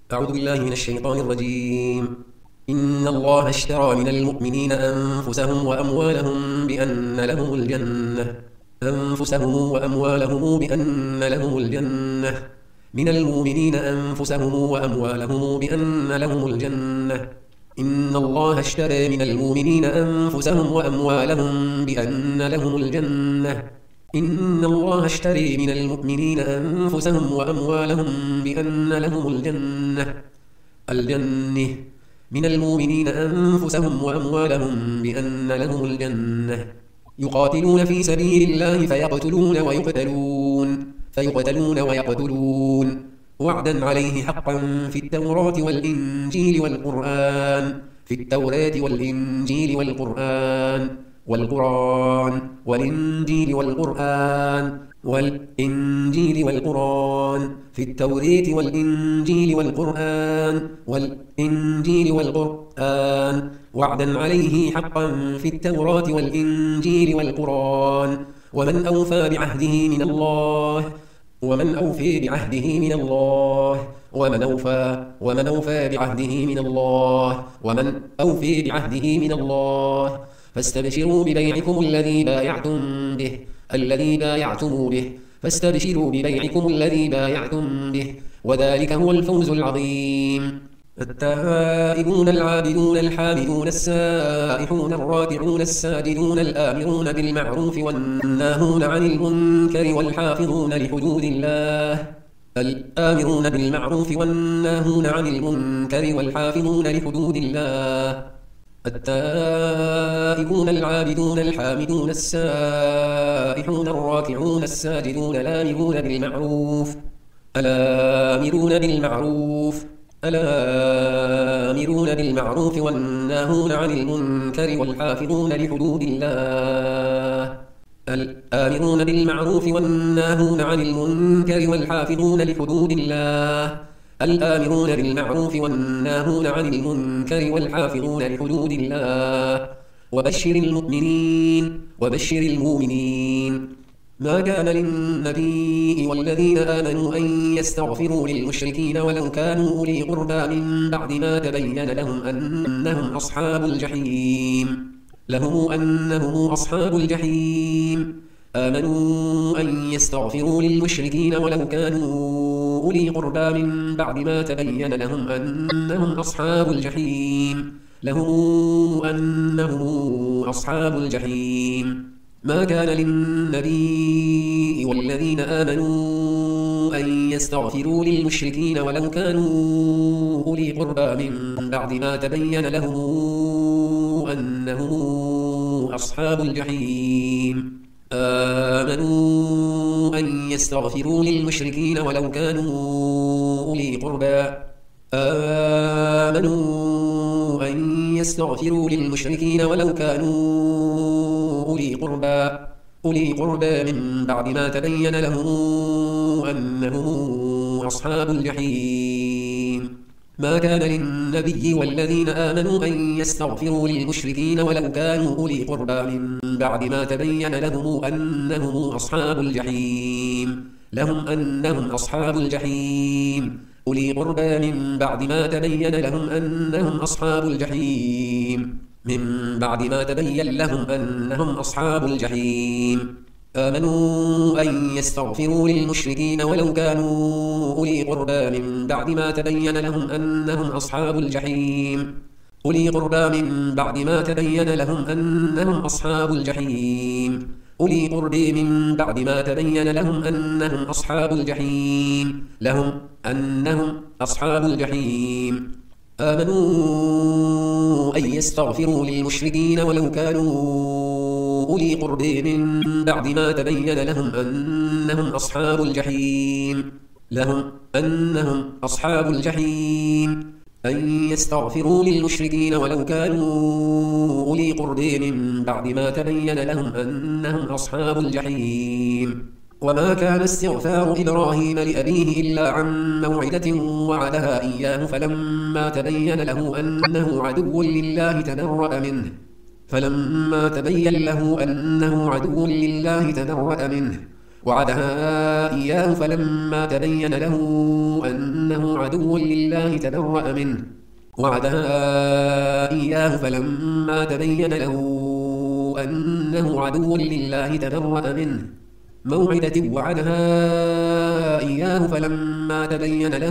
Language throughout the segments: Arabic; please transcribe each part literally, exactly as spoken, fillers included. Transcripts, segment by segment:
أعوذ بالله من الشيطان الرجيم. إن الله اشترى من المؤمنين أنفسهم وأموالهم بأن لهم الجنة أنفسهم وأموالهم بأن لهم الجنة من المؤمنين أنفسهم وأموالهم بأن لهم الجنة إن الله اشترى من المؤمنين أنفسهم وأموالهم بأن لهم الجنة إن الله اشتري من المؤمنين أنفسهم وأموالهم بأن لهم الجنة الجنة من المؤمنين أنفسهم وأموالهم بأن لهم الجنة يقاتلون في سبيل الله فيقتلون ويقتلون فيقتلون ويقتلون وعدا عليه حقا في التوراة والإنجيل والقرآن في التوراة والإنجيل والقرآن والقرآن والإنجيل والقرآن والإنجيل والقرآن في التوراة والإنجيل والقرآن والإنجيل والقرآن وعدا عليه حقا في التوراة والإنجيل والقرآن ومن أوفى بعهده من الله ومن أوفى بعهده من الله ومن أوفى ومن أوفى بعهده من الله ومن أوفى بعهده من الله فاستبشروا ببيعكم الذي بايعتم به الذي بايعتم به فاستبشروا ببيعكم الذي بايعتم به وذلك هو الفوز العظيم. التائبون العابدون الحامدون السائحون الراكعون الساجدون الآمرون بالمعروف والناهون عن المنكر والحافظون لحدود الله الآمرون بالمعروف والناهون عن المنكر والحافظون لحدود الله التائبون العابدون الحامدون السائحون الراكعون الساجدون الآمرون بالمعروف الآمرون بالمعروف الآمرون بالمعروف والناهون عن المنكر والحافظون لحدود الله الآمرون بالمعروف والناهون عن المنكر والحافظون لحدود الله الآمرون بالمعروف والناهون عن المنكر والحافظون لحدود الله وبشر المؤمنين وبشر المؤمنين ما كان للنبي والذين آمنوا أن يستغفروا للمشركين ولو كانوا أولي قربى من بعد ما تبين لهم أنهم أصحاب الجحيم لهم أنهم أصحاب الجحيم آمنوا أن يستغفروا للمشركين ولو كانوا أولي قربى من بعد ما تبين لهم أنهم أصحاب الجحيم لهم أنهم أصحاب الجحيم ما كان للنبي والذين آمنوا أن يستغفروا للمشركين ولو كانوا أولي قربى من بعد ما تبين لهم أنهم أصحاب الجحيم آمنوا أن يستغفروا للمشركين ولو كانوا أولي قربى آمنوا أن يستغفروا للمشركين ولو كانوا أولي قربى أولي قربى من بعد ما تبين لهم أنهم أصحاب الجحيم ما كان للنبي والذين آمنوا أن يستغفروا للمشركين ولو كانوا أولي قربى من بعد ما تبين لهم أنهم أصحاب الجحيم لهم أنهم أصحاب الجحيم أولي قربى من بعد ما تبين لهم أنهم أصحاب الجحيم من بعد ما تبين لهم أنهم أصحاب الجحيم آمنوا أن يستغفروا للمشركين ولو كانوا أولي قربى من بعد ما تبين لهم أنهم أصحاب الجحيم أولي قربى من بعد ما تبين لهم أنهم أصحاب الجحيم أولي قربى من بعد ما تبين لهم أنهم أصحاب الجحيم لهم أنهم أصحاب الجحيم آمنوا أن يستغفروا للمشركين ولو كانوا أولي قربى من بعد ما تبين لهم أنهم أصحاب الجحيم لهم أنهم أصحاب الجحيم أن يستغفروا للمشركين ولو كانوا أولي قربى من بعد ما تبين لهم أنهم أصحاب الجحيم وما كان استغفار إبراهيم لأبيه إلا عن موعدة وعدها إياه فلما تبين له أنه عدو لله تبرأ منه فلما تبين له أنه عدو لله تبرأ منه وعدها إياه فلما تبين له أنه عدو لله تبرأ منه وعدها إياه فلما تبين له أنه عدو لله تبرأ منه موعدة وعدها إياه فلما تبين له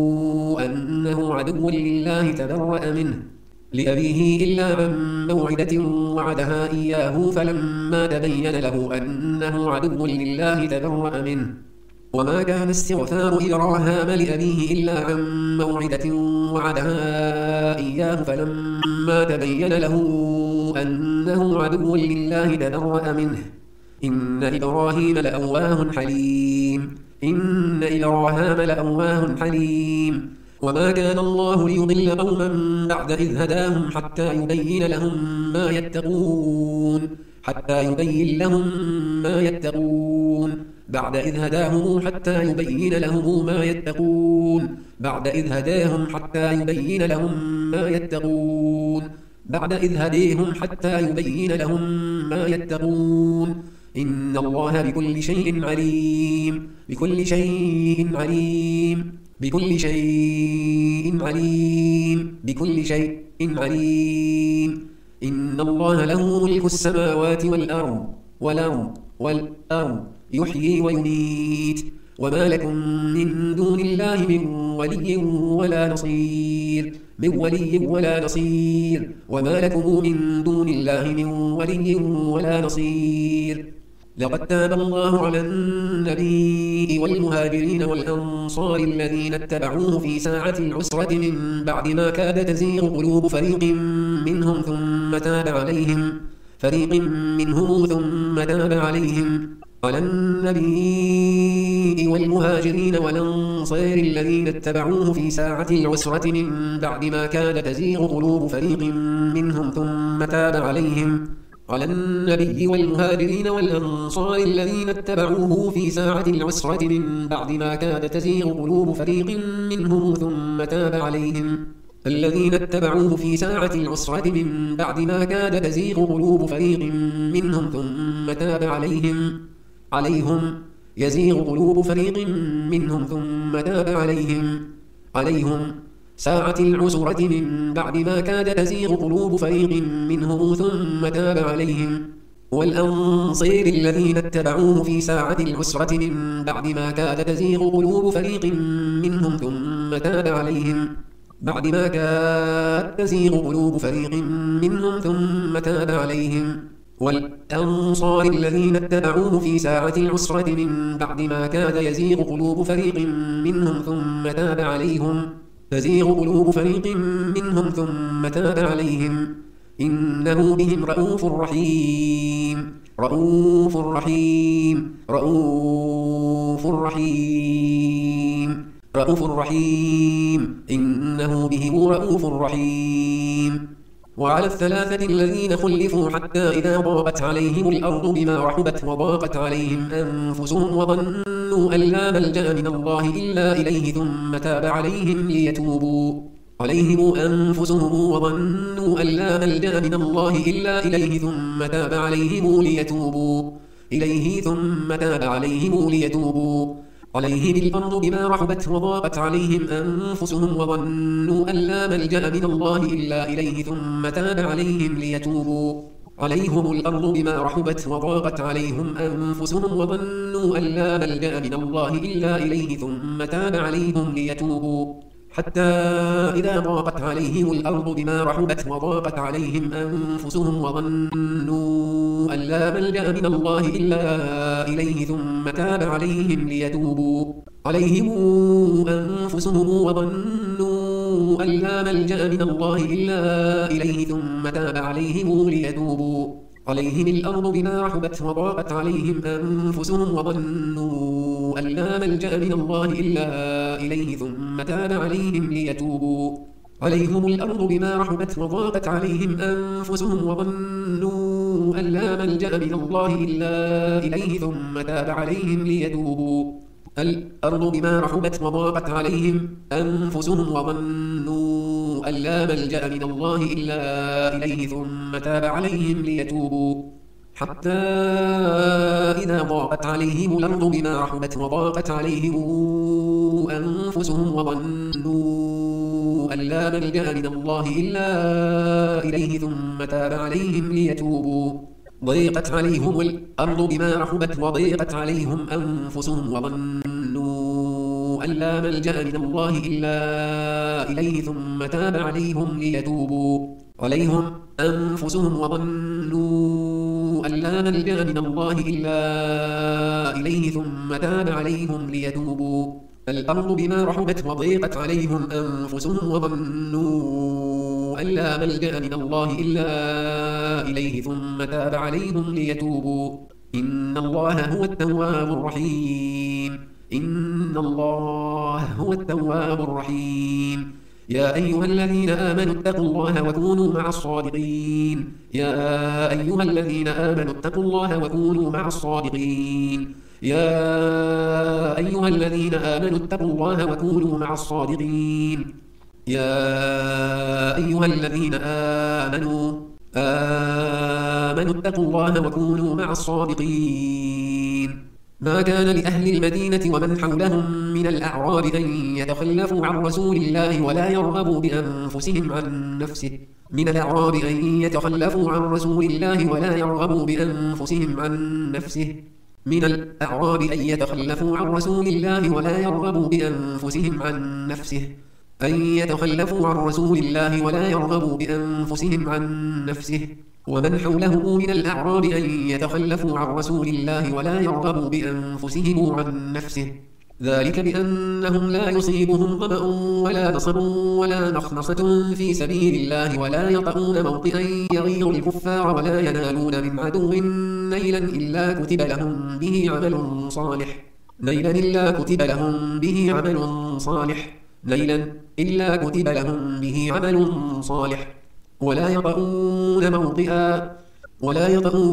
أنه عدو لله تبرأ منه لأبيه إلا عن موعدة وعدها إياه فلما تبين له أنه عدو لله تبرأ منه وما كان استغفار إبراهام لأبيه إلا عن موعدة وعدها إياه فلما تبين له أنه عدو لله تبرأ منه إن إبراهيم لأواه حليم إن إبراهام لأواه حليم وما كان الله ليضل قوما بعد إذ هداهم حتى يبين لهم ما يتقون حتى يبين لهم ما يتقون بعد إذ هداهم حتى يبين لهم ما يتقون بعد إذ هداهم حتى يبين لهم ما يتقون بعد إذ هديهم حتى يبين لهم ما يتقون إن الله بكل شيء عليم بكل شيء عليم بكل شيء عليم بكل شيء عليم إن الله له ملك السماوات والأرض والأرض والأرض يحيي ويميت وما لكم من دون الله من ولي ولا نصير من ولي ولا نصير وما لكم من دون الله من ولي ولا نصير لقد تاب الله على النبي والمهاجرين والأنصار الذين اتبعوه في ساعة العسرة من بعد ما كاد تزيغ قلوب فريق منهم ثم تاب عليهم فريق منهم ثم تاب عليهم على النبي والمهاجرين والأنصار الذين اتبعوه في ساعة العسرة من بعد ما كاد تزيغ قلوب فريق منهم ثم تاب عليهم على النبي والمهاجرين والأنصار الذين اتبعوه في ساعة العسرة من بعد ما كاد تزيغ قلوب فريق منهم ثم تاب عليهم الذين اتبعوه في ساعة العسرة من بعد ما كاد تزيغ قلوب فريق منهم ثم تاب عليهم عليهم يزيغ قلوب فريق منهم ثم تاب عليهم عليهم ساعة العسرة من بعد ما كاد تزيغ قلوب فريق منهم ثم تاب عليهم والأنصير الذين اتبعوه في ساعة العسرة من بعد ما كاد تزيغ قلوب فريق منهم ثم تاب عليهم بعد ما كاد تزيغ قلوب فريق منهم ثم تاب عليهم والأنصار الذين اتبعوه في ساعة العسرة من بعد ما كاد يزيغ قلوب فريق منهم ثم تاب عليهم تزيغ قلوب فريق منهم ثم تاب عليهم إنه بهم رؤوف رحيم رؤوف رحيم رؤوف رحيم رؤوف رحيم إنه بهم رؤوف رحيم وعلى الثلاثة الذين خلفوا حتى إذا ضاقت عليهم الأرض بما رحبت وضاقت عليهم أنفسهم وظنوا أن لا ملجأ من الله إلا إليه ثم تاب عليهم ليتوبوا عليهم أنفسهم وظنوا أن لا ملجأ من الله إلا إليه ثم تاب عليهم ليتوبوا إليه ثم تاب عليهم ليتوبوا عليهم الأرض بما رحبت وضاقت عليهم أنفسهم وظنوا أن لا ملجأ من الله إلا إليه ثم تاب عليهم ليتوبوا عليهم الأرض بما رحبت وضاقت عليهم أنفسهم وظنوا أن لا ملجأ من الله إلا إليه ثم تاب عليهم ليتوبوا حتى إذا ضاقت عليهم الأرض بما رحبت وضاقت عليهم أنفسهم وظنوا أن لا ملجأ من الله إلا إليه ثم تاب عليهم ليتوبوا عليهم أنفسهم وظنوا أن لا ملجأ من الله إلا إليه ثم تاب عليهم ليتوبوا عليهم الأرض بما رحبت وضاقت عليهم أنفسهم وظنوا أن لا ملجأ من الله إلا إليه ثم تاب عليهم ليتوبوا عليهم الأرض بما رحبت وضاقت عليهم أنفسهم وظنوا أن لا ملجأ من الله إلا إليه ثم تاب عليهم ليتوبوا الأرض بما رحبت وضاقت عليهم أنفسهم وظنوا أن لا ملجأ من الله إلا إليه ثم تاب عليهم ليتوبوا حتى إذا ضاقت عليهم الأرض بما رحبت وضاقت عليهم أنفسهم وظنوا أن لا ملجأ من الله إلا إليه ثم تاب عليهم ليتوبوا ضيقت عليهم الأرض بما رحبت وضيقت عليهم أنفسهم وظنوا أن لا ملجأ من الله إلا إليه ثم تاب عليهم ليتوبوا عليهم أنفسهم وظنوا أن لا ملجأ من الله إلا إليه ثم تاب عليهم ليتوبوا الأرض بما رحبت وضيقت عليهم أنفسهم وظنوا أن لا ملجأ من الله إلا إليه ثم تاب عليهم ليتوبوا إن الله هو التواب الرحيم إن الله هو التواب الرحيم يا أيها الذين آمنوا اتقوا الله وكونوا مع الصادقين يا أيها الذين آمنوا اتقوا الله وكونوا مع الصادقين يا أيها الذين آمنوا اتقوا الله وكونوا مع الصادقين يا أيها الذين آمنوا آمنوا اتقوا الله وكونوا مع الصادقين ما كان لأهل المدينة ومن حولهم من الأعراب أن يتخلفوا عن رسول الله ولا يرغبوا بأنفسهم عن نفسه من الأعراب أن يتخلفوا عن رسول الله ولا يرغبوا بأنفسهم عن نفسه من الأعراب أن يتخلفوا عن رسول الله ولا يرغبوا بأنفسهم عن نفسه أن يتخلفوا عن رسول الله ولا يرغبوا بأنفسهم عن نفسه ومن حوله من الأعراب أن يتخلفوا عن رسول الله ولا يرغبوا بأنفسهم عن نفسه ذلك بأنهم لا يصيبهم ظمأ ولا نصب ولا مخمصة في سبيل الله ولا يطؤون موطئا يغيظ الكفار ولا ينالون من عدو نيلا إلا كتب لهم به عمل صالح نيلا إلا كتب لهم به عمل صالح نيلا إلا كتب لهم به عمل صالح ولا يطؤون موطئا ولا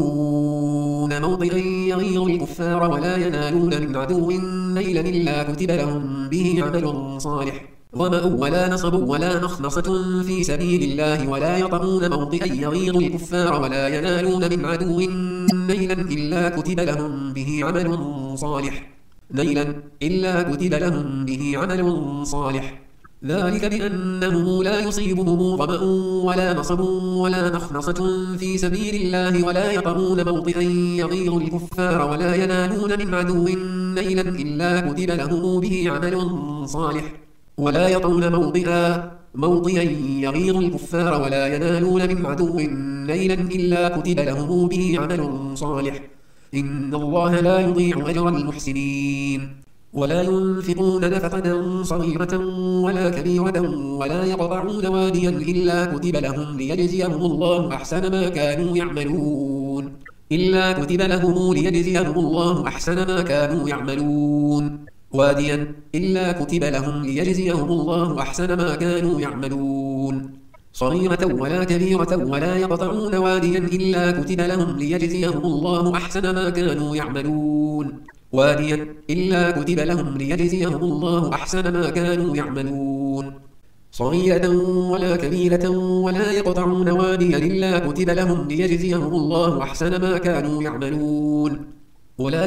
يطؤون موطئا يغيظ الكفار ولا ينالون من عدو نيلا إلا كتب لهم به عمل صالح ظمأ ولا نصب ولا مخمصة في سبيل الله ولا يطؤون موطئا يغيظ الكفار ولا ينالون من عدو نيلا إلا كتب لهم به عمل صالح نيلا إلا كتب لهم به عمل صالح ذلك بأنه لا يصيبهم ظمأ ولا نصب ولا مخمصة في سبيل الله ولا يطؤون موطئا يغيظ الكفار ولا ينالون من عدو نيلا إلا كتب لهم به عمل صالح ولا يطؤون موطئا موطئا يغيظ الكفار ولا ينالون من عدو نيلا إلا كتب لهم به عمل صالح إن الله لا يضيع أجر المحسنين ولا ينفقون نفقة صغيرة ولا كبيرة ولا يقطعون واديا إلا كتب لهم ليجزيهم الله أحسن ما كانوا يعملون إلا كتب لهم ليجزيهم الله أحسن ما كانوا يعملون واديا إلا كتب لهم ليجزيهم الله أحسن ما كانوا يعملون صغيرة ولا كبيرة ولا يقطعون واديا إلا كتب لهم ليجزيهم الله أحسن ما كانوا يعملون واديا إلا كتب لهم ليجزيهم الله أحسن ما كانوا يعملون صغيرة ولا كبيرة ولا يقطعون واديا إلا كتب لهم ليجزيهم الله أحسن ما كانوا يعملون ولا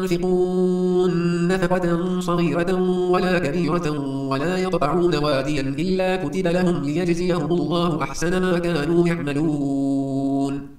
ينفقون نفقة صغيرة ولا كبيرة ولا يقطعون واديا إلا كتب لهم ليجزيهم الله أحسن ما كانوا يعملون